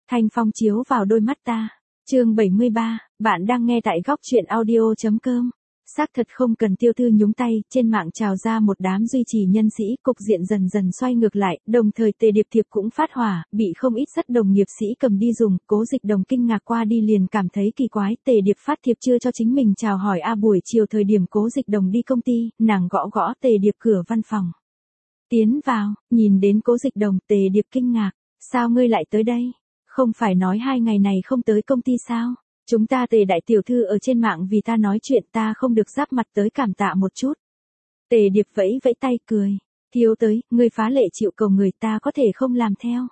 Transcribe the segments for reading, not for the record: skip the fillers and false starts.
Thanh phong chiếu vào đôi mắt ta. Chương 73, bạn đang nghe tại góc truyện audio.com. Xác thật không cần Tiêu Thư nhúng tay, trên mạng trào ra một đám duy trì nhân sĩ, cục diện dần dần xoay ngược lại, đồng thời Tề Điệp Thiệp cũng phát hỏa, bị không ít rất đồng nghiệp sĩ cầm đi dùng, Cố Dịch Đồng kinh ngạc qua đi liền cảm thấy kỳ quái, Tề Điệp phát thiệp chưa cho chính mình chào hỏi buổi chiều thời điểm Cố Dịch Đồng đi công ty, nàng gõ gõ Tề Điệp cửa văn phòng. Tiến vào, nhìn đến Cố Dịch Đồng, Tề Điệp kinh ngạc, sao ngươi lại tới đây? Không phải nói 2 ngày này không tới công ty sao? Chúng ta Tề đại tiểu thư ở trên mạng vì ta nói chuyện ta không được giáp mặt tới cảm tạ một chút. Tề Điệp vẫy vẫy tay cười. Thiếu tới, ngươi phá lệ chịu cầu người ta có thể không làm theo.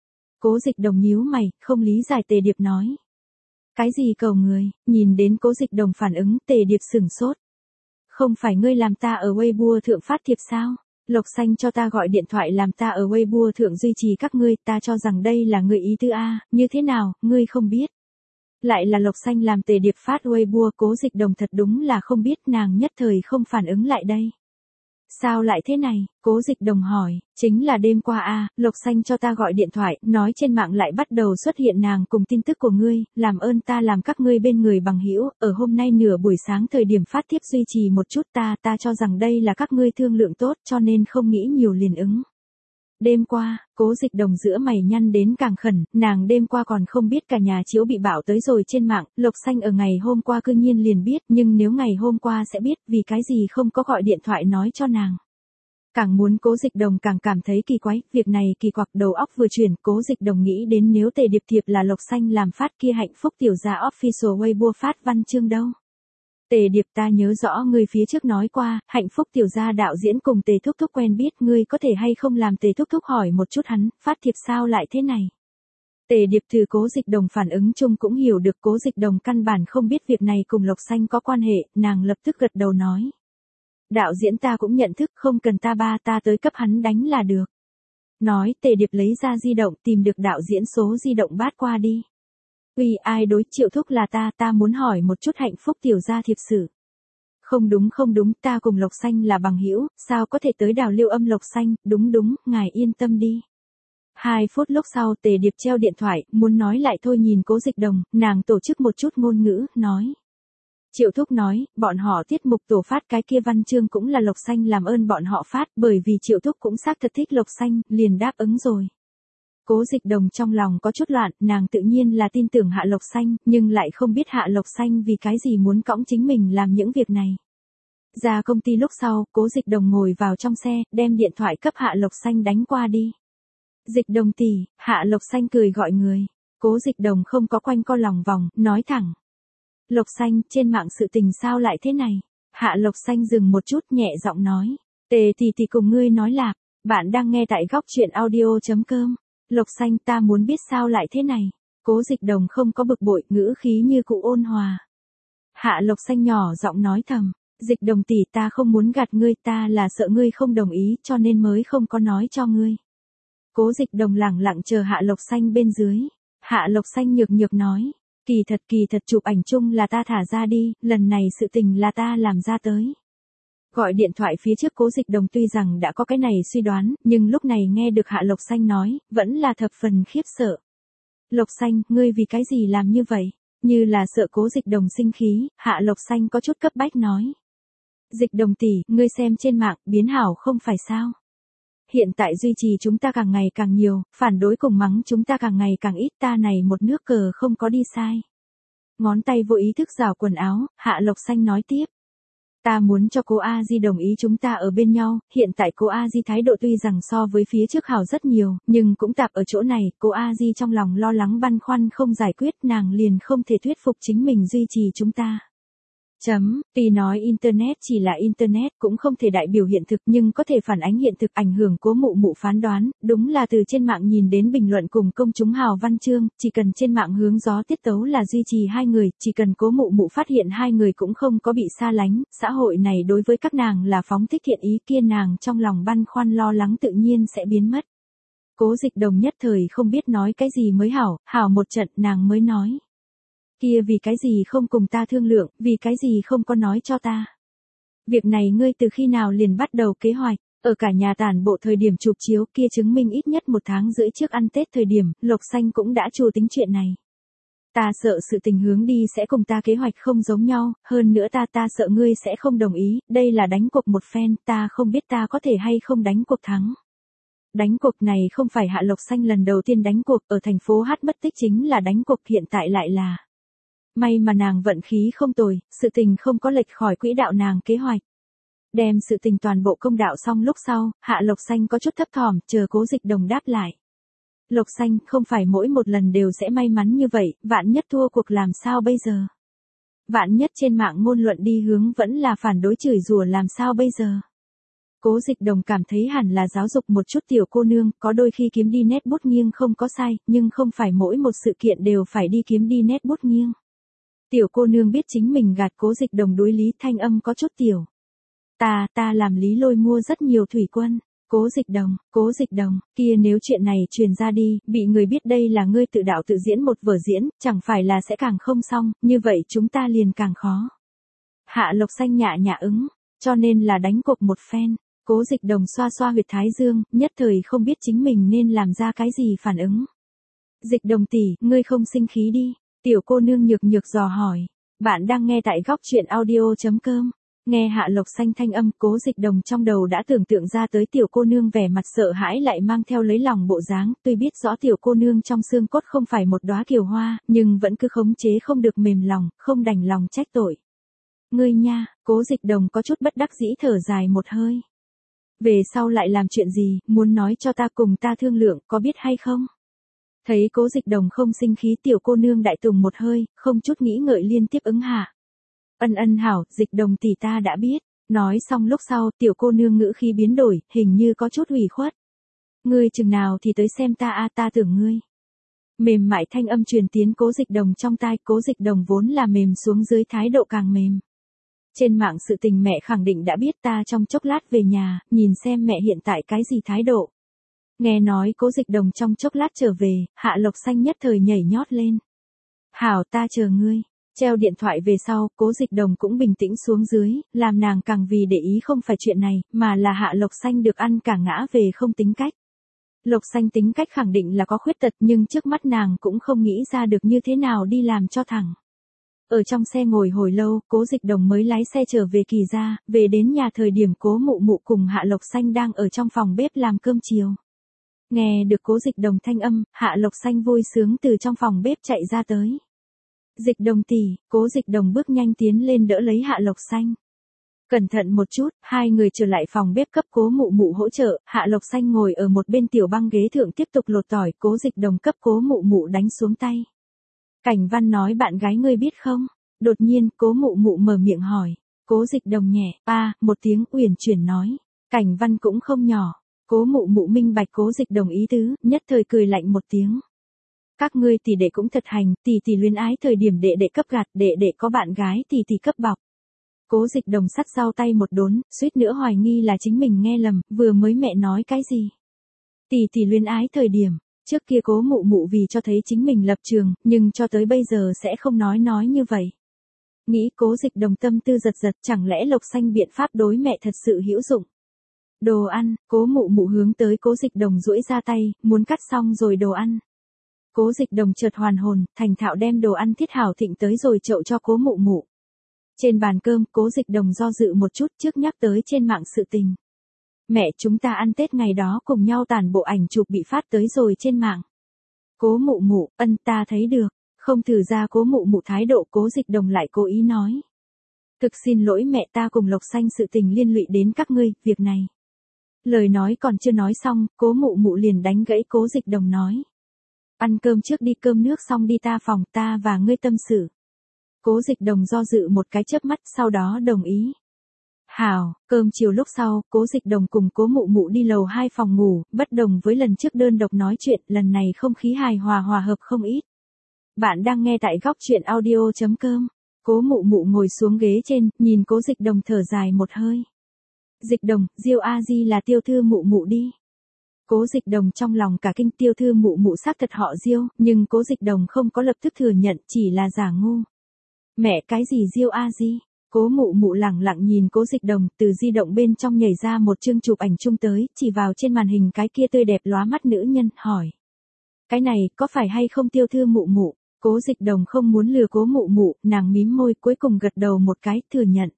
Cố Dịch Đồng nhíu mày, không lý giải Tề Điệp nói. Cái gì cầu người, nhìn đến Cố Dịch Đồng phản ứng Tề Điệp sửng sốt. Không phải ngươi làm ta ở Weibo thượng phát thiệp sao? Lộc Xanh cho ta gọi điện thoại làm ta ở Weibo thượng duy trì các ngươi, ta cho rằng đây là người ý tứ như thế nào, ngươi không biết. Lại là Lộc Xanh làm Tề Điệp phát Weibo, Cố Dịch Đồng thật đúng là không biết, nàng nhất thời không phản ứng lại đây. Sao lại thế này? Cố Dịch Đồng hỏi, chính là đêm qua Lộc Xanh cho ta gọi điện thoại, nói trên mạng lại bắt đầu xuất hiện nàng cùng tin tức của ngươi, làm ơn ta làm các ngươi bên người bằng hữu, ở hôm nay nửa buổi sáng thời điểm phát tiếp duy trì một chút ta cho rằng đây là các ngươi thương lượng tốt cho nên không nghĩ nhiều liền ứng. Đêm qua, Cố Dịch Đồng giữa mày nhăn đến càng khẩn, nàng đêm qua còn không biết cả nhà Chiếu bị bạo tới rồi trên mạng, Lộc Xanh ở ngày hôm qua cư nhiên liền biết, nhưng nếu ngày hôm qua sẽ biết, vì cái gì không có gọi điện thoại nói cho nàng. Càng muốn Cố Dịch Đồng càng cảm thấy kỳ quái, việc này kỳ quặc, đầu óc vừa chuyển, Cố Dịch Đồng nghĩ đến nếu Tề Điệp Thiệp là Lộc Xanh làm phát kia hạnh phúc tiểu gia official Weibo phát văn chương đâu. Tề Điệp, ta nhớ rõ ngươi phía trước nói qua, hạnh phúc tiểu gia đạo diễn cùng Tề Thúc Thúc quen biết, ngươi có thể hay không làm Tề Thúc Thúc hỏi một chút hắn, phát thiệp sao lại thế này. Tề Điệp từ Cố Dịch Đồng phản ứng chung cũng hiểu được Cố Dịch Đồng căn bản không biết việc này cùng Lộc Xanh có quan hệ, nàng lập tức gật đầu nói. Đạo diễn ta cũng nhận thức, không cần ta tới cấp hắn đánh là được. Nói, Tề Điệp lấy ra di động tìm được đạo diễn số di động bát qua đi. Uy, ai đối, Triệu Thúc là ta muốn hỏi một chút hạnh phúc tiểu gia thiệp sự. Không đúng, ta cùng Lộc Xanh là bằng hữu, sao có thể tới đào Liêu Âm Lộc Xanh, đúng, ngài yên tâm đi. 2 phút lúc sau Tề Điệp treo điện thoại, muốn nói lại thôi nhìn Cố Dịch Đồng, nàng tổ chức một chút ngôn ngữ, nói. Triệu Thúc nói, bọn họ tiết mục tổ phát cái kia văn chương cũng là Lộc Xanh làm ơn bọn họ phát, bởi vì Triệu Thúc cũng xác thật thích Lộc Xanh, liền đáp ứng rồi. Cố Dịch Đồng trong lòng có chút loạn, nàng tự nhiên là tin tưởng Hạ Lộc Xanh, nhưng lại không biết Hạ Lộc Xanh vì cái gì muốn cõng chính mình làm những việc này. Ra công ty lúc sau, Cố Dịch Đồng ngồi vào trong xe, đem điện thoại cấp Hạ Lộc Xanh đánh qua đi. Dịch Đồng tỷ, Hạ Lộc Xanh cười gọi người. Cố Dịch Đồng không có quanh co lòng vòng, nói thẳng. Lộc Xanh, trên mạng sự tình sao lại thế này? Hạ Lộc Xanh dừng một chút nhẹ giọng nói. Tề tỷ cùng ngươi nói là, bạn đang nghe tại góc truyện audio.com. Lộc Xanh, ta muốn biết sao lại thế này. Cố Dịch Đồng không có bực bội, ngữ khí như cụ ôn hòa. Hạ Lộc Xanh nhỏ giọng nói thầm. Dịch Đồng tỷ, ta không muốn gạt ngươi, ta là sợ ngươi không đồng ý cho nên mới không có nói cho ngươi. Cố Dịch Đồng lẳng lặng chờ Hạ Lộc Xanh bên dưới. Hạ Lộc Xanh nhược nói. Kỳ thật chụp ảnh chung là ta thả ra đi, lần này sự tình là ta làm ra tới. Gọi điện thoại phía trước Cố Dịch Đồng tuy rằng đã có cái này suy đoán, nhưng lúc này nghe được Hạ Lộc Xanh nói, vẫn là thập phần khiếp sợ. Lộc Xanh, ngươi vì cái gì làm như vậy? Như là sợ Cố Dịch Đồng sinh khí, Hạ Lộc Xanh có chút cấp bách nói. Dịch Đồng tỷ, ngươi xem trên mạng, biến hảo không phải sao? Hiện tại duy trì chúng ta càng ngày càng nhiều, phản đối cùng mắng chúng ta càng ngày càng ít, ta này một nước cờ không có đi sai. Ngón tay vô ý thức rào quần áo, Hạ Lộc Xanh nói tiếp. Ta muốn cho cô A Di đồng ý chúng ta ở bên nhau, hiện tại cô A Di thái độ tuy rằng so với phía trước hảo rất nhiều, nhưng cũng tạp ở chỗ này, cô A Di trong lòng lo lắng băn khoăn không giải quyết, nàng liền không thể thuyết phục chính mình duy trì chúng ta. Tuy nói Internet chỉ là Internet cũng không thể đại biểu hiện thực nhưng có thể phản ánh hiện thực, ảnh hưởng Cố mụ phán đoán, đúng là từ trên mạng nhìn đến bình luận cùng công chúng hào văn chương, chỉ cần trên mạng hướng gió tiết tấu là duy trì 2 người, chỉ cần Cố mụ phát hiện 2 người cũng không có bị xa lánh, xã hội này đối với các nàng là phóng thích thiện ý kia, nàng trong lòng băn khoăn lo lắng tự nhiên sẽ biến mất. Cố Dịch Đồng nhất thời không biết nói cái gì mới hảo một trận nàng mới nói. Kia vì cái gì không cùng ta thương lượng, vì cái gì không có nói cho ta. Việc này ngươi từ khi nào liền bắt đầu kế hoạch, Ở cả nhà tản bộ thời điểm chụp chiếu kia chứng minh ít nhất 1 tháng rưỡi trước ăn Tết thời điểm, Lộc Xanh cũng đã trù tính chuyện này. Ta sợ sự tình hướng đi sẽ cùng ta kế hoạch không giống nhau, hơn nữa ta sợ ngươi sẽ không đồng ý, đây là đánh cuộc một phen, ta không biết ta có thể hay không đánh cuộc thắng. Đánh cuộc này không phải Hạ Lộc Xanh lần đầu tiên đánh cuộc, ở thành phố Hát mất tích chính là đánh cuộc, hiện tại lại là. May mà nàng vận khí không tồi, sự tình không có lệch khỏi quỹ đạo nàng kế hoạch. Đem sự tình toàn bộ công đạo xong lúc sau, Hạ Lộc Xanh có chút thấp thỏm, chờ Cố Dịch Đồng đáp lại. Lộc Xanh, không phải mỗi một lần đều sẽ may mắn như vậy, vạn nhất thua cuộc làm sao bây giờ? Vạn nhất trên mạng ngôn luận đi hướng vẫn là phản đối chửi rủa làm sao bây giờ? Cố Dịch Đồng cảm thấy hẳn là giáo dục một chút tiểu cô nương, có đôi khi kiếm đi nét bút nghiêng không có sai, nhưng không phải mỗi một sự kiện đều phải đi kiếm đi nét bút nghiêng. Tiểu cô nương biết chính mình gạt Cố Dịch Đồng đối lý, thanh âm có chút tiểu. Ta làm Lý Lôi mua rất nhiều thủy quân. Cố Dịch Đồng, kia nếu chuyện này truyền ra đi, bị người biết đây là ngươi tự đạo tự diễn một vở diễn, chẳng phải là sẽ càng không xong, như vậy chúng ta liền càng khó. Hạ Lộc Xanh nhạ ứng, cho nên là đánh cuộc một phen. Cố Dịch Đồng xoa xoa huyệt thái dương, nhất thời không biết chính mình nên làm ra cái gì phản ứng. Dịch Đồng tỷ, ngươi không sinh khí đi. Tiểu cô nương nhược dò hỏi. Bạn đang nghe tại góc truyện audio.com. Nghe Hạ Lộc Xanh thanh âm, Cố Dịch Đồng trong đầu đã tưởng tượng ra tới tiểu cô nương vẻ mặt sợ hãi lại mang theo lấy lòng bộ dáng, tuy biết rõ tiểu cô nương trong xương cốt không phải một đóa kiều hoa, nhưng vẫn cứ khống chế không được mềm lòng, không đành lòng trách tội. Ngươi nha, Cố Dịch Đồng có chút bất đắc dĩ thở dài một hơi. Về sau lại làm chuyện gì, muốn nói cho ta cùng ta thương lượng, có biết hay không? Thấy Cố Dịch Đồng không sinh khí, tiểu cô nương đại tùng một hơi, không chút nghĩ ngợi liên tiếp ứng hạ. Ân hảo, Dịch Đồng tỷ ta đã biết. Nói xong lúc sau, tiểu cô nương ngữ khí biến đổi, hình như có chút ủy khuất. Ngươi chừng nào thì tới xem ta ta tưởng ngươi. Mềm mại thanh âm truyền tiến Cố Dịch Đồng trong tai, Cố Dịch Đồng vốn là mềm xuống dưới thái độ càng mềm. Trên mạng sự tình mẹ khẳng định đã biết, ta trong chốc lát về nhà, nhìn xem mẹ hiện tại cái gì thái độ. Nghe nói Cố Dịch Đồng trong chốc lát trở về, Hạ Lộc Xanh nhất thời nhảy nhót lên. Hảo, ta chờ ngươi. Treo điện thoại về sau, Cố Dịch Đồng cũng bình tĩnh xuống dưới, làm nàng càng vì để ý không phải chuyện này, mà là Hạ Lộc Xanh được ăn cả ngã về không tính cách. Lộc Xanh tính cách khẳng định là có khuyết tật, nhưng trước mắt nàng cũng không nghĩ ra được như thế nào đi làm cho thẳng. Ở trong xe ngồi hồi lâu, Cố Dịch Đồng mới lái xe trở về Kỳ gia, về đến nhà thời điểm Cố Mụ Mụ cùng Hạ Lộc Xanh đang ở trong phòng bếp làm cơm chiều. Nghe được Cố Dịch Đồng thanh âm, Hạ Lộc Xanh vui sướng từ trong phòng bếp chạy ra tới. Dịch Đồng tỷ, Cố Dịch Đồng bước nhanh tiến lên đỡ lấy Hạ Lộc Xanh. Cẩn thận một chút, hai người trở lại phòng bếp cấp Cố Mụ Mụ hỗ trợ, Hạ Lộc Xanh ngồi ở một bên tiểu băng ghế thượng tiếp tục lột tỏi, Cố Dịch Đồng cấp Cố Mụ Mụ đánh xuống tay. Cảnh Văn nói bạn gái ngươi biết không? Đột nhiên, Cố Mụ Mụ mở miệng hỏi. Cố Dịch Đồng nhẹ, một tiếng uyển chuyển nói. Cảnh Văn cũng không nhỏ. Cố Mụ Mụ minh bạch Cố Dịch Đồng ý tứ, nhất thời cười lạnh một tiếng. Các ngươi tỷ đệ cũng thật hành, tỷ luyến ái thời điểm đệ đệ cấp gạt, đệ đệ có bạn gái tỷ cấp bọc. Cố Dịch Đồng sắt dao tay một đốn, suýt nữa hoài nghi là chính mình nghe lầm, vừa mới mẹ nói cái gì? Tỷ luyến ái thời điểm, trước kia Cố Mụ Mụ vì cho thấy chính mình lập trường, nhưng cho tới bây giờ sẽ không nói như vậy. Nghĩ Cố Dịch Đồng tâm tư giật, chẳng lẽ Lộc Xanh biện pháp đối mẹ thật sự hữu dụng? Đồ ăn, Cố Mụ Mụ hướng tới Cố Dịch Đồng duỗi ra tay, muốn cắt xong rồi đồ ăn. Cố Dịch Đồng chợt hoàn hồn, thành thạo đem đồ ăn thiết hảo thịnh tới rồi chậu cho Cố Mụ Mụ. Trên bàn cơm, Cố Dịch Đồng do dự một chút trước nhắc tới trên mạng sự tình. Mẹ, chúng ta ăn Tết ngày đó cùng nhau tản bộ ảnh chụp bị phát tới rồi trên mạng. Cố Mụ Mụ, ta thấy được, không thử ra Cố Mụ Mụ thái độ, Cố Dịch Đồng lại cố ý nói. Thực xin lỗi mẹ, ta cùng Lộc Xanh sự tình liên lụy đến các ngươi, việc này. Lời nói còn chưa nói xong, Cố Mụ Mụ liền đánh gãy Cố Dịch Đồng nói. Ăn cơm trước đi, cơm nước xong đi ta phòng, ta và ngươi tâm sự. Cố Dịch Đồng do dự một cái chớp mắt, sau đó đồng ý. Hảo, cơm chiều lúc sau, Cố Dịch Đồng cùng Cố Mụ Mụ đi lầu 2 phòng ngủ, bất đồng với lần trước đơn độc nói chuyện, lần này không khí hài hòa hòa hợp không ít. Bạn đang nghe tại góc truyện audio.com. Cố Mụ Mụ ngồi xuống ghế trên, nhìn Cố Dịch Đồng thở dài một hơi. Dịch Đồng, Diêu A Di là Tiêu thư Mụ Mụ đi. Cố Dịch Đồng trong lòng cả kinh, Tiêu thư Mụ Mụ xác thật họ Diêu, nhưng Cố Dịch Đồng không có lập tức thừa nhận, chỉ là giả ngu. Mẹ, cái gì Diêu A Di? Cố mụ mụ lẳng lặng nhìn Cố Dịch Đồng, từ di động bên trong nhảy ra một chương chụp ảnh chung tới, chỉ vào trên màn hình cái kia tươi đẹp lóa mắt nữ nhân, hỏi. Cái này, có phải hay không Tiêu Thư mụ mụ? Cố Dịch Đồng không muốn lừa Cố mụ mụ, nàng mím môi cuối cùng gật đầu một cái, thừa nhận.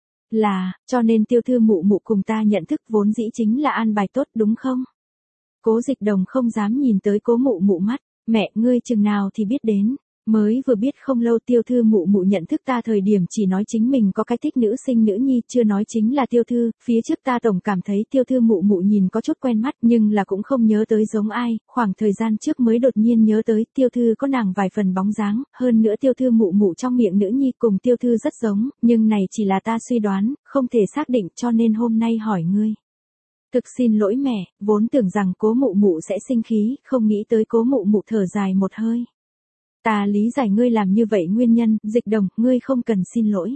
Là, cho nên Tiêu Thư mụ mụ cùng ta nhận thức vốn dĩ chính là an bài tốt đúng không? Cố Dịch Đồng không dám nhìn tới Cố mụ mụ mắt, mẹ ngươi chừng nào thì biết đến. Mới vừa biết không lâu Tiêu Thư mụ mụ nhận thức ta thời điểm chỉ nói chính mình có cái thích nữ sinh nữ nhi, chưa nói chính là Tiêu Thư, phía trước ta tổng cảm thấy Tiêu Thư mụ mụ nhìn có chút quen mắt nhưng là cũng không nhớ tới giống ai, khoảng thời gian trước mới đột nhiên nhớ tới Tiêu Thư có nàng vài phần bóng dáng, hơn nữa Tiêu Thư mụ mụ trong miệng nữ nhi cùng Tiêu Thư rất giống, nhưng này chỉ là ta suy đoán, không thể xác định cho nên hôm nay hỏi ngươi. Thực xin lỗi mẹ, vốn tưởng rằng Cố mụ mụ sẽ sinh khí, không nghĩ tới Cố mụ mụ thở dài một hơi. Ta lý giải ngươi làm như vậy nguyên nhân, Dịch Đồng, ngươi không cần xin lỗi.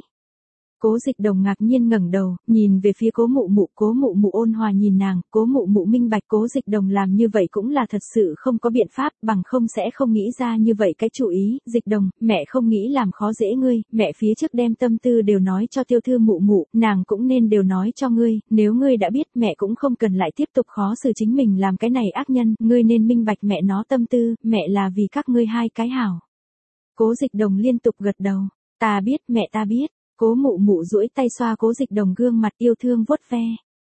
Cố Dịch Đồng ngạc nhiên ngẩng đầu, nhìn về phía Cố mụ mụ ôn hòa nhìn nàng, Cố mụ mụ minh bạch Cố Dịch Đồng làm như vậy cũng là thật sự không có biện pháp, bằng không sẽ không nghĩ ra như vậy cái chủ ý, Dịch Đồng, mẹ không nghĩ làm khó dễ ngươi, mẹ phía trước đem tâm tư đều nói cho Tiêu Thư mụ mụ, nàng cũng nên đều nói cho ngươi, nếu ngươi đã biết mẹ cũng không cần lại tiếp tục khó xử chính mình làm cái này ác nhân, ngươi nên minh bạch mẹ nó tâm tư, mẹ là vì các ngươi hai cái hảo. Cố Dịch Đồng liên tục gật đầu, ta biết mẹ ta biết. Cố mụ mụ duỗi tay xoa Cố Dịch Đồng gương mặt yêu thương vuốt ve.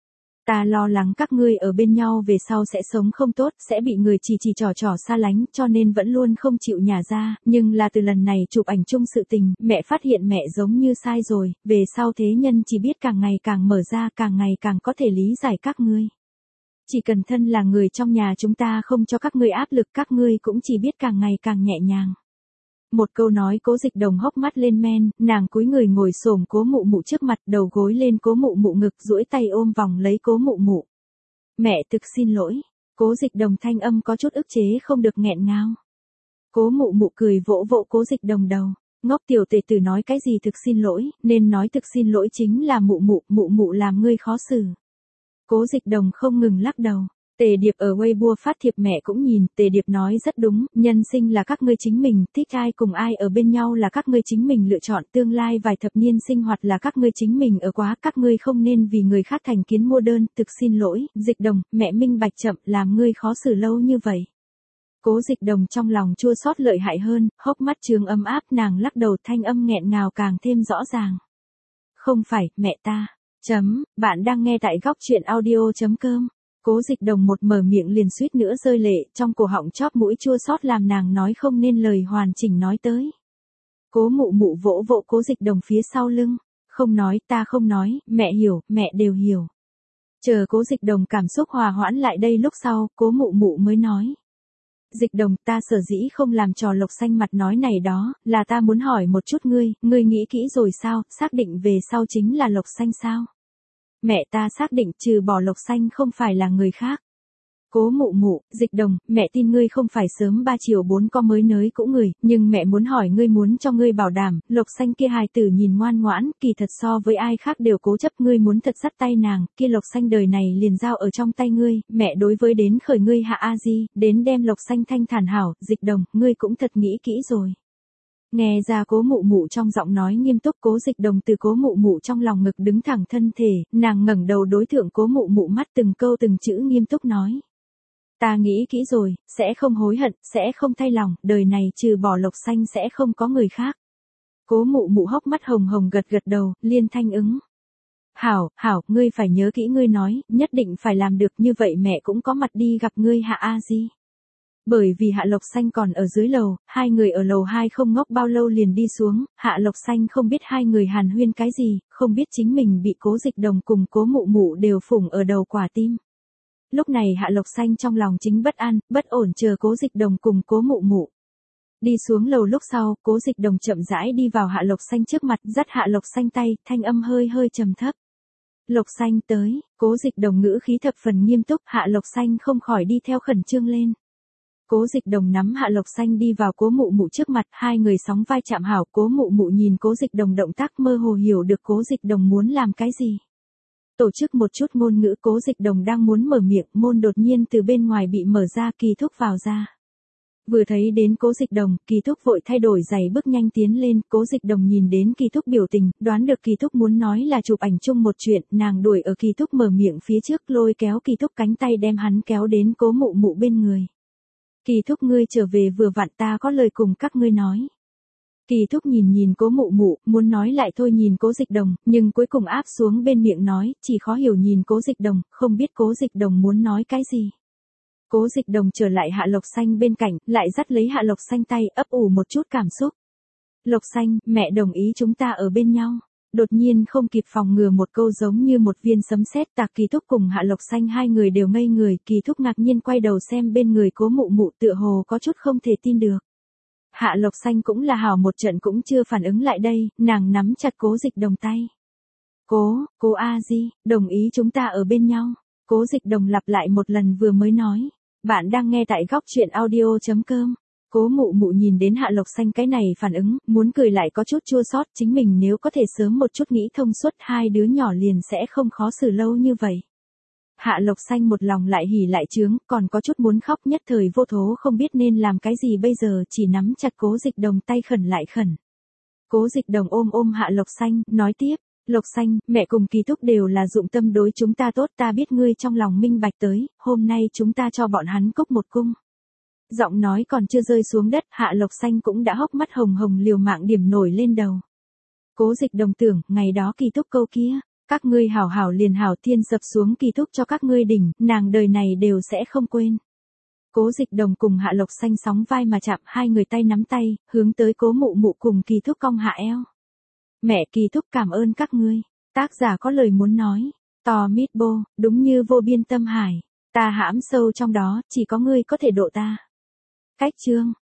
Ta lo lắng các ngươi ở bên nhau về sau sẽ sống không tốt, sẽ bị người chỉ trò xa lánh, cho nên vẫn luôn không chịu nhả ra, nhưng là từ lần này chụp ảnh chung sự tình, mẹ phát hiện mẹ giống như sai rồi, về sau thế nhân chỉ biết càng ngày càng mở ra, càng ngày càng có thể lý giải các ngươi. Chỉ cần thân là người trong nhà chúng ta không cho các ngươi áp lực, các ngươi cũng chỉ biết càng ngày càng nhẹ nhàng. Một câu nói Cố Dịch Đồng hốc mắt lên men, nàng cúi người ngồi xổm Cố mụ mụ trước mặt, đầu gối lên Cố mụ mụ ngực, duỗi tay ôm vòng lấy Cố mụ mụ. Mẹ thực xin lỗi. Cố Dịch Đồng thanh âm có chút ức chế không được nghẹn ngào. Cố mụ mụ cười vỗ vỗ Cố Dịch Đồng đầu. Ngốc tiểu tể tử nói cái gì thực xin lỗi, nên nói thực xin lỗi chính là mụ mụ làm ngươi khó xử. Cố Dịch Đồng không ngừng lắc đầu. Tề Điệp ở Weibo phát thiệp mẹ cũng nhìn, Tề Điệp nói rất đúng, nhân sinh là các ngươi chính mình, thích ai cùng ai ở bên nhau là các ngươi chính mình lựa chọn, tương lai vài thập niên sinh hoạt là các ngươi chính mình ở quá, các ngươi không nên vì người khác thành kiến mua đơn, thực xin lỗi, Dịch Đồng, mẹ minh bạch chậm, làm ngươi khó xử lâu như vậy. Cố Dịch Đồng trong lòng chua xót lợi hại hơn, hốc mắt trướng ấm áp, nàng lắc đầu, thanh âm nghẹn ngào càng thêm rõ ràng. Không phải, mẹ ta. Bạn đang nghe tại góc truyện audio.com. Cố Dịch Đồng một mở miệng liền suýt nữa rơi lệ, trong cổ họng chóp mũi chua xót làm nàng nói không nên lời hoàn chỉnh nói tới. Cố mụ mụ vỗ vỗ Cố Dịch Đồng phía sau lưng, không nói, ta không nói, mẹ hiểu, mẹ đều hiểu. Chờ Cố Dịch Đồng cảm xúc hòa hoãn lại đây lúc sau, Cố mụ mụ mới nói. Dịch Đồng, ta sở dĩ không làm trò Lộc Xanh mặt nói này đó, là ta muốn hỏi một chút ngươi nghĩ kỹ rồi sao, xác định về sau chính là Lộc Xanh sao? Mẹ ta xác định trừ bỏ Lộc Xanh không phải là người khác. Cố mụ mụ, Dịch Đồng, mẹ tin ngươi không phải sớm 3 chiều 4 có mới nới cũ người, nhưng mẹ muốn hỏi ngươi muốn cho ngươi bảo đảm, Lộc Xanh kia hài tử nhìn ngoan ngoãn, kỳ thật so với ai khác đều cố chấp, ngươi muốn thật dắt tay nàng, kia Lộc Xanh đời này liền giao ở trong tay ngươi, mẹ đối với đến khởi ngươi hạ a di, đến đem Lộc Xanh thanh thản hảo, Dịch Đồng, ngươi cũng thật nghĩ kỹ rồi. Nghe ra Cố mụ mụ trong giọng nói nghiêm túc, Cố Dịch Đồng từ Cố mụ mụ trong lòng ngực đứng thẳng thân thể, nàng ngẩng đầu đối thượng Cố mụ mụ mắt từng câu từng chữ nghiêm túc nói. Ta nghĩ kỹ rồi, sẽ không hối hận, sẽ không thay lòng, đời này trừ bỏ Lộc Xanh sẽ không có người khác. Cố mụ mụ hốc mắt hồng hồng gật gật đầu, liên thanh ứng. Hảo, ngươi phải nhớ kỹ ngươi nói, nhất định phải làm được như vậy mẹ cũng có mặt đi gặp ngươi hạ a di. Bởi vì Hạ Lộc Xanh còn ở dưới lầu, hai người ở lầu 2 không ngốc bao lâu liền đi xuống, Hạ Lộc Xanh không biết hai người hàn huyên cái gì, không biết chính mình bị Cố Dịch Đồng cùng Cố mụ mụ đều phủng ở đầu quả tim. Lúc này Hạ Lộc Xanh trong lòng chính bất an, bất ổn chờ Cố Dịch Đồng cùng Cố mụ mụ. Đi xuống lầu lúc sau, Cố Dịch Đồng chậm rãi đi vào Hạ Lộc Xanh trước mặt, dắt Hạ Lộc Xanh tay, thanh âm hơi trầm thấp. Lộc Xanh tới, Cố Dịch Đồng ngữ khí thập phần nghiêm túc, Hạ Lộc Xanh không khỏi đi theo khẩn trương lên. Cố Dịch Đồng nắm Hạ Lộc Xanh đi vào Cố mụ mụ trước mặt, hai người sóng vai chạm hảo, Cố mụ mụ nhìn Cố Dịch Đồng động tác mơ hồ hiểu được Cố Dịch Đồng muốn làm cái gì. Tổ chức một chút ngôn ngữ, Cố Dịch Đồng đang muốn mở miệng, môn đột nhiên từ bên ngoài bị mở ra, Kỳ Thúc vào ra. Vừa thấy đến Cố Dịch Đồng, Kỳ Thúc vội thay đổi giày bước nhanh tiến lên, Cố Dịch Đồng nhìn đến Kỳ Thúc biểu tình, đoán được Kỳ Thúc muốn nói là chụp ảnh chung một chuyện, nàng đuổi ở Kỳ Thúc mở miệng phía trước lôi kéo Kỳ Thúc cánh tay đem hắn kéo đến Cố Mụ Mụ bên người. Kỳ Thúc ngươi trở về vừa vặn ta có lời cùng các ngươi nói. Kỳ Thúc nhìn Cố Mụ Mụ, muốn nói lại thôi nhìn Cố Dịch Đồng, nhưng cuối cùng áp xuống bên miệng nói, chỉ khó hiểu nhìn Cố Dịch Đồng, không biết Cố Dịch Đồng muốn nói cái gì. Cố Dịch Đồng trở lại Hạ Lộc Xanh bên cạnh, lại dắt lấy Hạ Lộc Xanh tay, ấp ủ một chút cảm xúc. Lộc Xanh, mẹ đồng ý chúng ta ở bên nhau. Đột nhiên không kịp phòng ngừa một câu giống như một viên sấm sét tạc Kỳ Thúc cùng Hạ Lộc Xanh hai người đều ngây người, Kỳ Thúc ngạc nhiên quay đầu xem bên người Cố Mụ Mụ tựa hồ có chút không thể tin được. Hạ Lộc Xanh cũng là hào một trận cũng chưa phản ứng lại đây, nàng nắm chặt Cố Dịch Đồng tay. Cố A Di, đồng ý chúng ta ở bên nhau. Cố Dịch Đồng lặp lại một lần vừa mới nói. Bạn đang nghe tại góc truyện audio.com. Cố Mụ Mụ nhìn đến Hạ Lộc Xanh cái này phản ứng, muốn cười lại có chút chua xót, chính mình nếu có thể sớm một chút nghĩ thông suốt hai đứa nhỏ liền sẽ không khó xử lâu như vậy. Hạ Lộc Xanh một lòng lại hỉ lại chướng, còn có chút muốn khóc nhất thời vô thố không biết nên làm cái gì bây giờ chỉ nắm chặt Cố Dịch Đồng tay khẩn lại khẩn. Cố Dịch Đồng ôm Hạ Lộc Xanh, nói tiếp. Lộc Xanh, mẹ cùng Kỳ Thúc đều là dụng tâm đối chúng ta tốt, ta biết ngươi trong lòng minh bạch tới, hôm nay chúng ta cho bọn hắn cúc một cung. Giọng nói còn chưa rơi xuống đất, Hạ Lộc Xanh cũng đã hốc mắt hồng hồng liều mạng điểm nổi lên đầu. Cố Dịch Đồng tưởng, ngày đó Kỳ Thúc câu kia, các ngươi hảo hảo liền hảo thiên sập xuống Kỳ Thúc cho các ngươi đỉnh, nàng đời này đều sẽ không quên. Cố Dịch Đồng cùng Hạ Lộc Xanh sóng vai mà chạm, hai người tay nắm tay, hướng tới Cố Mụ Mụ cùng Kỳ Thúc cong hạ eo. Mẹ Kỳ Thúc cảm ơn các ngươi. Tác giả có lời muốn nói. To mít bô, đúng như vô biên tâm hải. Ta hãm sâu trong đó, chỉ có ngươi có thể độ ta. Cách chương.